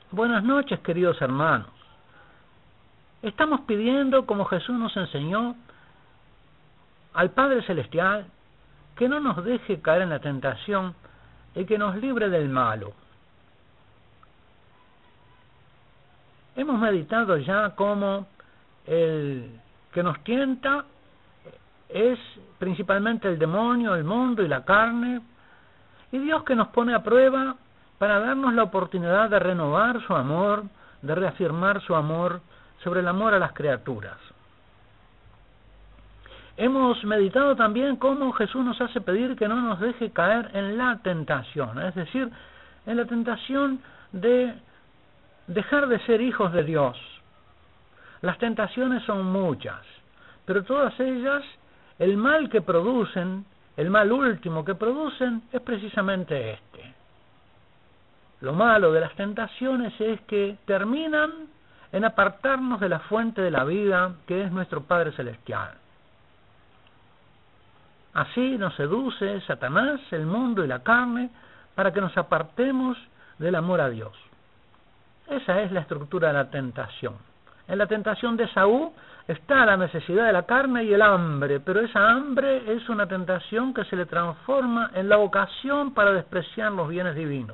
Buenas noches, queridos hermanos. Estamos pidiendo, como Jesús nos enseñó, al Padre Celestial que no nos deje caer en la tentación y que nos libre del malo. Hemos meditado ya cómo el que nos tienta es principalmente el demonio, el mundo y la carne, y Dios que nos pone a prueba para darnos la oportunidad de renovar su amor, de reafirmar su amor sobre el amor a las criaturas. Hemos meditado también cómo Jesús nos hace pedir que no nos deje caer en la tentación, es decir, en la tentación de dejar de ser hijos de Dios. Las tentaciones son muchas, pero todas ellas, el mal que producen, el mal último que producen, es precisamente este. Lo malo de las tentaciones es que terminan en apartarnos de la fuente de la vida, que es nuestro Padre Celestial. Así nos seduce Satanás, el mundo y la carne, para que nos apartemos del amor a Dios. Esa es la estructura de la tentación. En la tentación de Esaú está la necesidad de la carne y el hambre, pero esa hambre es una tentación que se le transforma en la ocasión para despreciar los bienes divinos.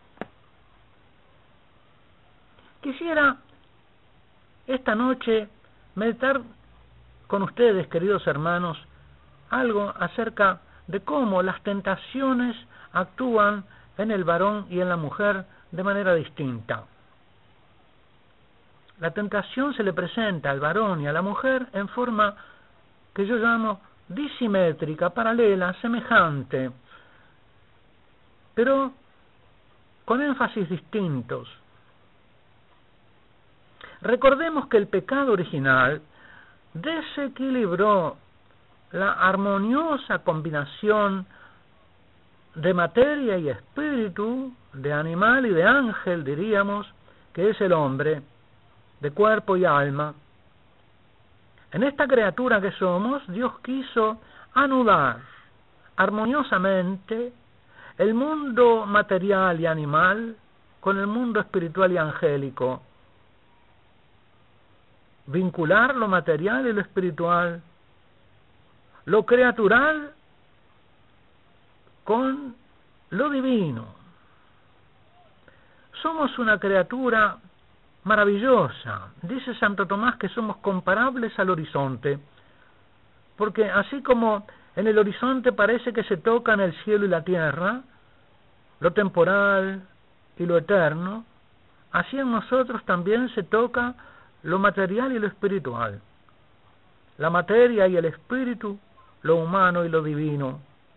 Quisiera esta noche meditar con ustedes, queridos hermanos, algo acerca de cómo las tentaciones actúan en el varón y en la mujer de manera distinta. La tentación se le presenta al varón y a la mujer en forma que yo llamo disimétrica, paralela, semejante, pero con énfasis distintos. Recordemos que el pecado original desequilibró la armoniosa combinación de materia y espíritu, de animal y de ángel, diríamos, que es el hombre, de cuerpo y alma. En esta criatura que somos, Dios quiso anudar armoniosamente el mundo material y animal con el mundo espiritual y angélico, vincular lo material y lo espiritual, lo criatural con lo divino. Somos una criatura maravillosa. Dice Santo Tomás que somos comparables al horizonte, porque así como en el horizonte parece que se tocan el cielo y la tierra, lo temporal y lo eterno, así en nosotros también se toca lo material y lo espiritual, la materia y el espíritu, lo humano y lo divino.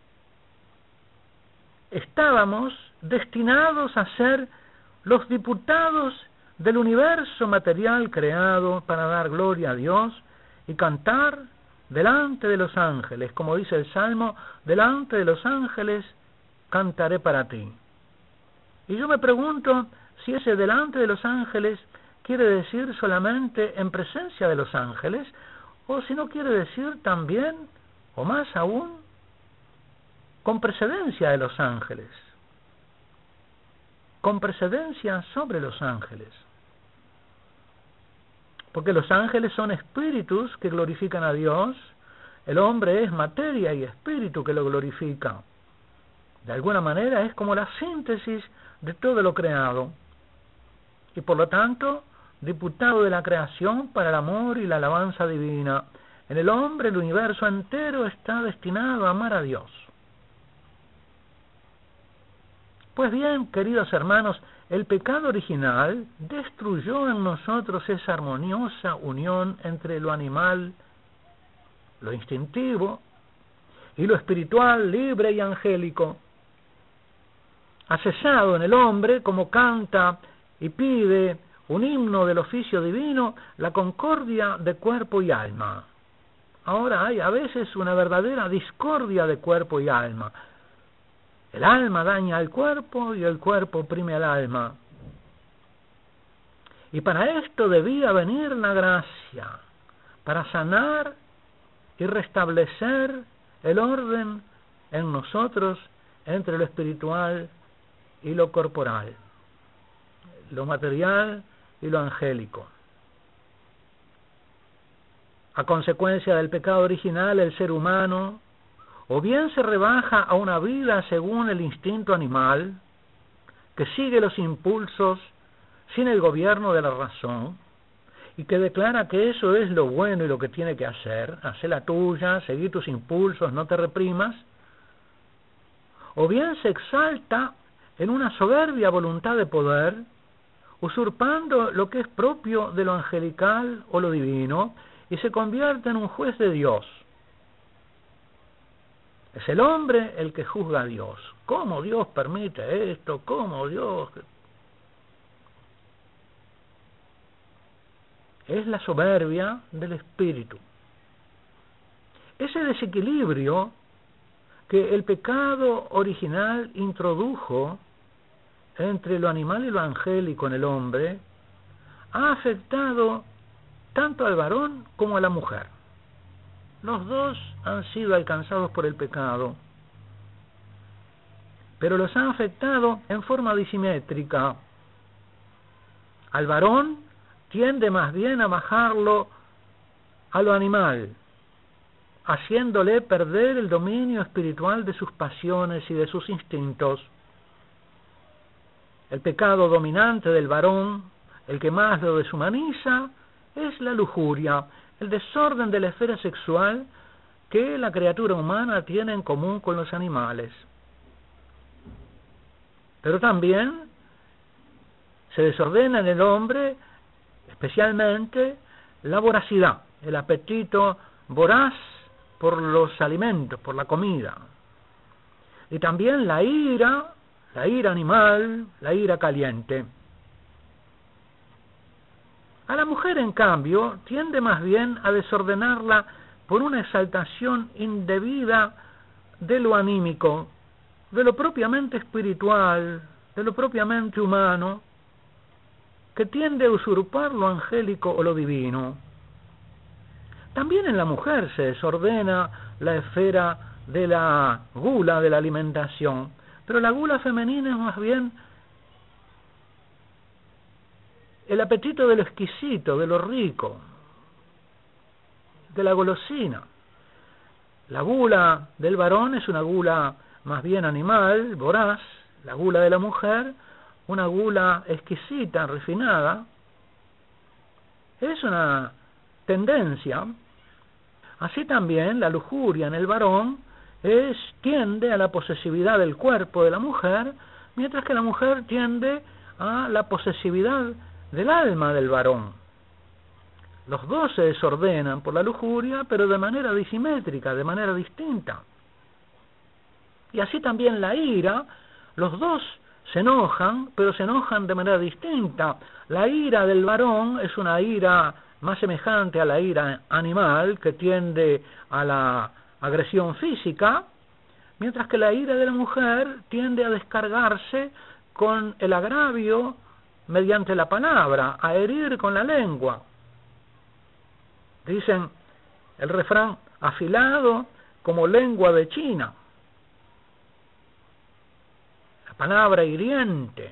Estábamos destinados a ser los diputados del universo material creado para dar gloria a Dios y cantar delante de los ángeles, como dice el Salmo, delante de los ángeles cantaré para ti. Y yo me pregunto si ese delante de los ángeles quiere decir solamente en presencia de los ángeles, o si no quiere decir también, o más aún, con precedencia de los ángeles, con precedencia sobre los ángeles. Porque los ángeles son espíritus que glorifican a Dios, el hombre es materia y espíritu que lo glorifica. De alguna manera es como la síntesis de todo lo creado, y por lo tanto, diputado de la creación para el amor y la alabanza divina. En el hombre el universo entero está destinado a amar a Dios. Pues bien, queridos hermanos, el pecado original destruyó en nosotros esa armoniosa unión entre lo animal, lo instintivo, y lo espiritual, libre y angélico. Ha cesado en el hombre, como canta y pide un himno del oficio divino, la concordia de cuerpo y alma. Ahora hay a veces una verdadera discordia de cuerpo y alma. El alma daña al cuerpo y el cuerpo oprime al alma. Y para esto debía venir la gracia, para sanar y restablecer el orden en nosotros entre lo espiritual y lo corporal. lo material y lo angélico. A consecuencia del pecado original, el ser humano o bien se rebaja a una vida según el instinto animal, que sigue los impulsos sin el gobierno de la razón, y que declara que eso es lo bueno y lo que tiene que hacer, hacer la tuya, seguir tus impulsos, no te reprimas, o bien se exalta en una soberbia voluntad de poder, usurpando lo que es propio de lo angelical o lo divino, y se convierte en un juez de Dios. Es el hombre el que juzga a Dios. ¿Cómo Dios permite esto? ¿Cómo Dios...? Es la soberbia del espíritu. Ese desequilibrio que el pecado original introdujo entre lo animal y lo angélico en el hombre ha afectado tanto al varón como a la mujer. Los dos han sido alcanzados por el pecado, pero los ha afectado en forma disimétrica. Al varón tiende más bien a bajarlo a lo animal, haciéndole perder el dominio espiritual de sus pasiones y de sus instintos. El pecado dominante del varón, el que más lo deshumaniza, es la lujuria, el desorden de la esfera sexual que la criatura humana tiene en común con los animales. Pero también se desordena en el hombre especialmente la voracidad, el apetito voraz por los alimentos, por la comida. Y también la ira animal, la ira caliente. A la mujer, en cambio, tiende más bien a desordenarla por una exaltación indebida de lo anímico, de lo propiamente espiritual, de lo propiamente humano, que tiende a usurpar lo angélico o lo divino. También en la mujer se desordena la esfera de la gula, de la alimentación, pero la gula femenina es más bien el apetito de lo exquisito, de lo rico, de la golosina. La gula del varón es una gula más bien animal, voraz. La gula de la mujer, una gula exquisita, refinada. Es una tendencia. Así también la lujuria en el varón tiende a la posesividad del cuerpo de la mujer, mientras que la mujer tiende a la posesividad del alma del varón. Los dos se desordenan por la lujuria, pero de manera disimétrica, de manera distinta. Y así también la ira, los dos se enojan, pero se enojan de manera distinta. La ira del varón es una ira más semejante a la ira animal, que tiende a la agresión física, mientras que la ira de la mujer tiende a descargarse con el agravio mediante la palabra, a herir con la lengua. Dicen el refrán, afilado como lengua de China. La palabra hiriente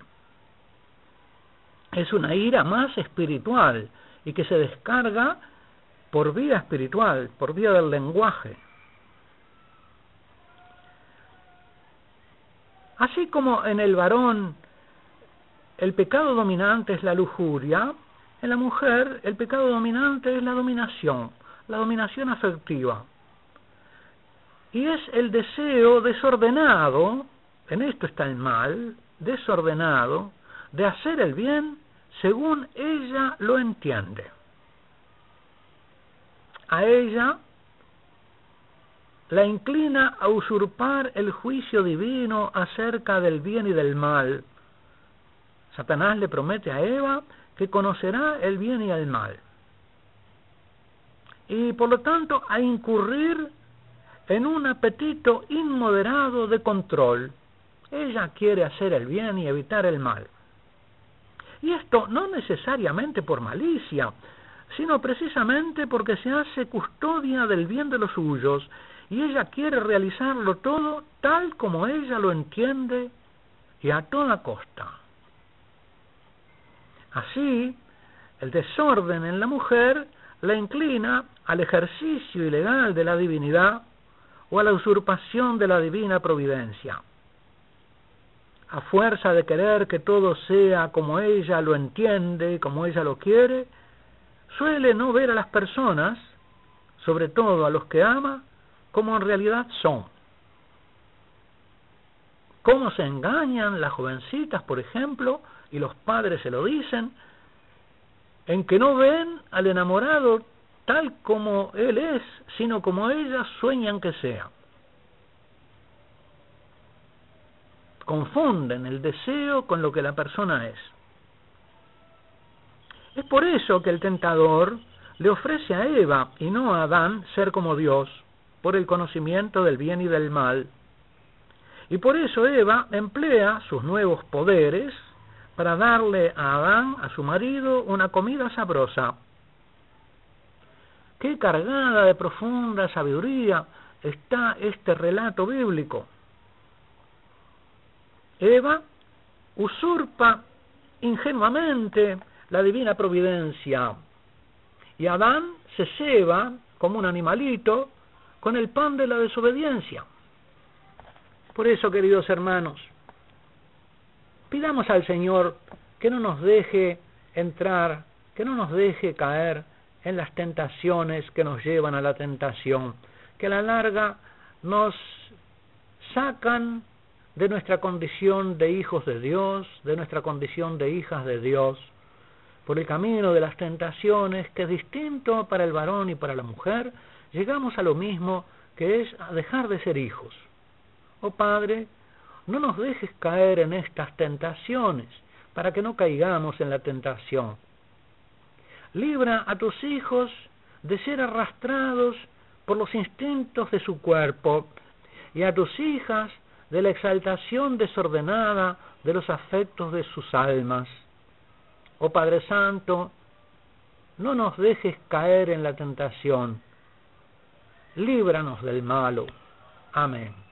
es una ira más espiritual y que se descarga por vía espiritual, por vía del lenguaje. Así como en el varón el pecado dominante es la lujuria, en la mujer el pecado dominante es la dominación afectiva. Y es el deseo desordenado, en esto está el mal, desordenado, de hacer el bien según ella lo entiende. A ella la inclina a usurpar el juicio divino acerca del bien y del mal. Satanás le promete a Eva que conocerá el bien y el mal. Y por lo tanto a incurrir en un apetito inmoderado de control. Ella quiere hacer el bien y evitar el mal. Y esto no necesariamente por malicia, sino precisamente porque se hace custodia del bien de los suyos, y ella quiere realizarlo todo tal como ella lo entiende y a toda costa. Así, el desorden en la mujer la inclina al ejercicio ilegal de la divinidad o a la usurpación de la divina providencia. A fuerza de querer que todo sea como ella lo entiende, como ella lo quiere, suele no ver a las personas, sobre todo a los que ama, como en realidad son. Cómo se engañan las jovencitas, por ejemplo, y los padres se lo dicen, en que no ven al enamorado tal como él es, sino como ellas sueñan que sea. Confunden el deseo con lo que la persona es. Es por eso que el tentador le ofrece a Eva y no a Adán ser como Dios, por el conocimiento del bien y del mal. Y por eso Eva emplea sus nuevos poderes para darle a Adán, a su marido, una comida sabrosa. Qué cargada de profunda sabiduría está este relato bíblico. Eva usurpa ingenuamente la divina providencia y Adán se ceba como un animalito con el pan de la desobediencia. Por eso, queridos hermanos, pidamos al Señor que no nos deje entrar, que no nos deje caer en las tentaciones que nos llevan a la tentación, que a la larga nos sacan de nuestra condición de hijos de Dios, de nuestra condición de hijas de Dios, por el camino de las tentaciones, que es distinto para el varón y para la mujer, llegamos a lo mismo, que es a dejar de ser hijos. Oh Padre, no nos dejes caer en estas tentaciones, para que no caigamos en la tentación. Libra a tus hijos de ser arrastrados por los instintos de su cuerpo, y a tus hijas de la exaltación desordenada de los afectos de sus almas. Oh Padre Santo, no nos dejes caer en la tentación. Líbranos del malo. Amén.